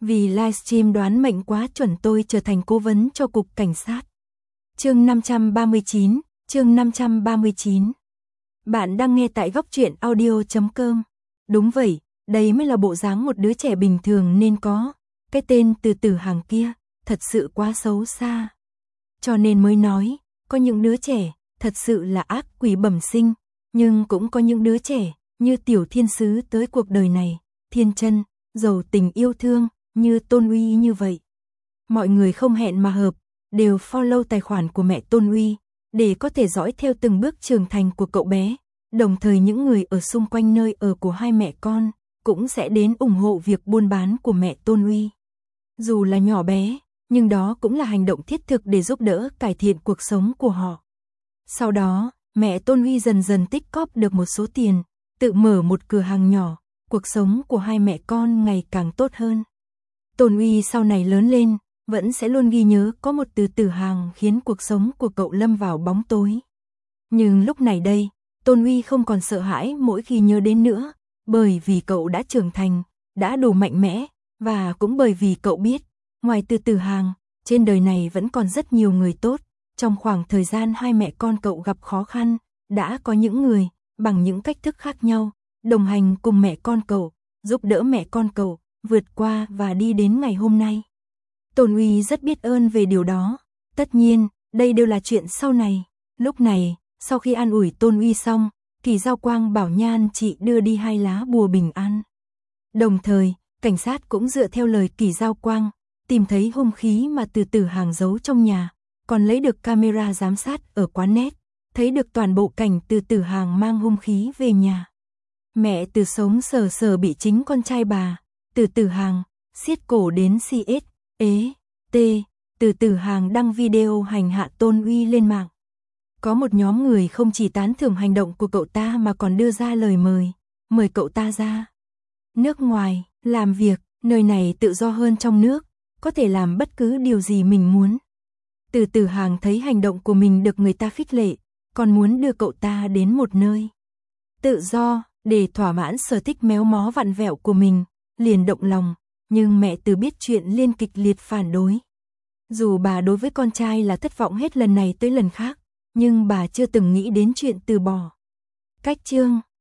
Vì livestream đoán mệnh quá chuẩn tôi trở thành cố vấn cho cục cảnh sát. Chương 539, chương 539. Bạn đang nghe tại góc truyện audio.com. Đúng vậy, đây mới là bộ dáng một đứa trẻ bình thường nên có. Cái tên Từ Tử Hàng kia, thật sự quá xấu xa. Cho nên mới nói, có những đứa trẻ, thật sự là ác quỷ bẩm sinh, nhưng cũng có những đứa trẻ, như tiểu thiên sứ tới cuộc đời này, thiên chân, giàu tình yêu thương, như Tôn Uy như vậy. Mọi người không hẹn mà hợp, đều follow tài khoản của mẹ Tôn Uy, để có thể dõi theo từng bước trưởng thành của cậu bé. Đồng thời những người ở xung quanh nơi ở của hai mẹ con, cũng sẽ đến ủng hộ việc buôn bán của mẹ Tôn Uy. Dù là nhỏ bé, nhưng đó cũng là hành động thiết thực để giúp đỡ cải thiện cuộc sống của họ. Sau đó, mẹ Tôn Uy dần dần tích cóp được một số tiền, tự mở một cửa hàng nhỏ, cuộc sống của hai mẹ con ngày càng tốt hơn. Tôn Uy sau này lớn lên, vẫn sẽ luôn ghi nhớ có một Từ Tử Hàng khiến cuộc sống của cậu lâm vào bóng tối. Nhưng lúc này đây, Tôn Uy không còn sợ hãi mỗi khi nhớ đến nữa, bởi vì cậu đã trưởng thành, đã đủ mạnh mẽ, và cũng bởi vì cậu biết, ngoài Từ Tử Hàng, trên đời này vẫn còn rất nhiều người tốt. Trong khoảng thời gian hai mẹ con cậu gặp khó khăn, đã có những người, bằng những cách thức khác nhau, đồng hành cùng mẹ con cậu, giúp đỡ mẹ con cậu, vượt qua và đi đến ngày hôm nay. Tôn Uy rất biết ơn về điều đó. Tất nhiên, đây đều là chuyện sau này. Lúc này, sau khi an ủi Tôn Uy xong, Kỳ Giao Quang bảo Nhan chị đưa đi 2 lá bùa bình an. Đồng thời, cảnh sát cũng dựa theo lời Kỳ Giao Quang, tìm thấy hung khí mà Từ Tử Hàng giấu trong nhà, còn lấy được camera giám sát ở quán net, thấy được toàn bộ cảnh Từ Tử Hàng mang hung khí về nhà. Mẹ Từ sống sờ sờ bị chính con trai bà, Từ Tử Hàng, siết cổ đến CS, Từ Tử Hàng đăng video hành hạ Tôn Uy lên mạng. Có một nhóm người không chỉ tán thưởng hành động của cậu ta mà còn đưa ra lời mời cậu ta ra nước ngoài, làm việc, nơi này tự do hơn trong nước, có thể làm bất cứ điều gì mình muốn. Từ Tử Hàng thấy hành động của mình được người ta khích lệ, còn muốn đưa cậu ta đến một nơi tự do, để thỏa mãn sở thích méo mó vặn vẹo của mình, liền động lòng, nhưng mẹ Từ biết chuyện liên kịch liệt phản đối. Dù bà đối với con trai là thất vọng hết lần này tới lần khác, nhưng bà chưa từng nghĩ đến chuyện từ bỏ. Cách chương,